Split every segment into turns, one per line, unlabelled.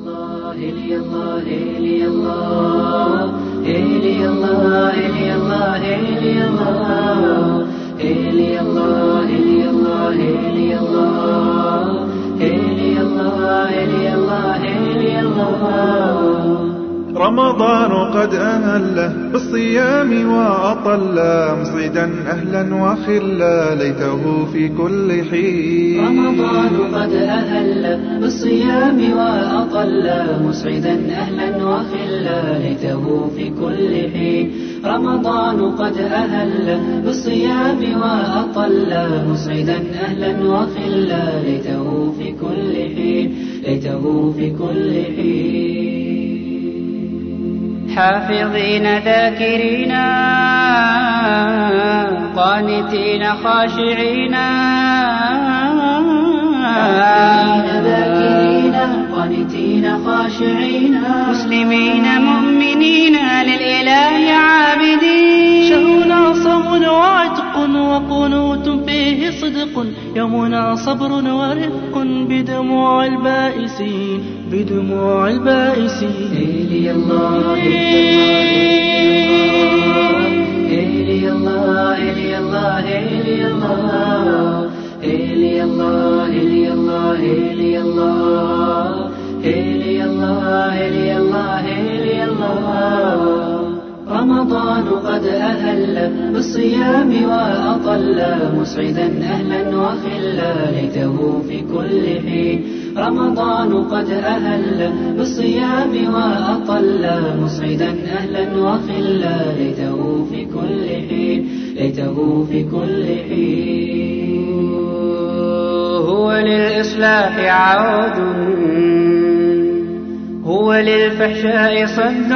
رمضان قد أهله بالصيام وأطله مصعدا أهلا وخلا ليته في كل حين.
رمضان قد أهل بالصيام وأطل مسعدا أهلا وخلا ليته في كل حين. رمضان قد أهل بالصيام وأطل مسعدا أهلا وخلا ليته في كل حين. ليته في كل حين.
حافظين ذاكرين قانتين خاشعين مسلمين مؤمنين للإله عابدين.
شهرنا صوم وعتق وقنوت فيه صدق يومنا صبر ورفق بدموع البائسين. بدموع البائسين.
إلي الله إلي الله إلي الله إلي الله إلي الله إلي الله إلي الله إلي الله إلي الله إلي الله. رمضان قد أهل بالصيام وأطل مسعدا أهلا وخلا ليته في كل حين. رمضان قد أهل بالصيام وأطل مسعدا أهلا وخلا ليته في كل حين. ليته في كل حين.
هو للإصلاح عود هو للفحشاء صد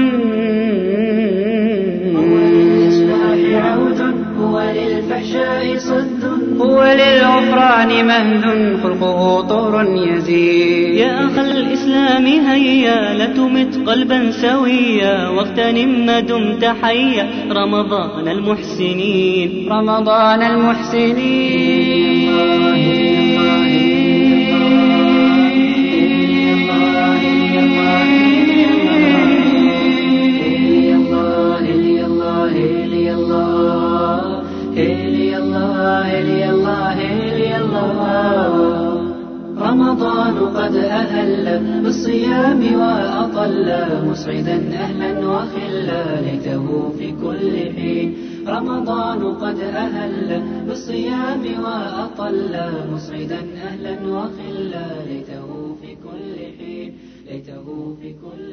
هو للفحشاء صد
هو للغفران مهد خلقه طور يزيد.
يا أخ الإسلام هيا لا تمت قلبا سويا واغتنم ما دمت حيا رمضان المحسنين.
رمضان المحسنين.
رمضان قد أهل بالصيام وأطل مسعدا أهلا وخلا ليته في كل حين. رمضان قد أهل بالصيام وأطل مسعدا أهلا وخلا ليته في كل حين. ليته في كل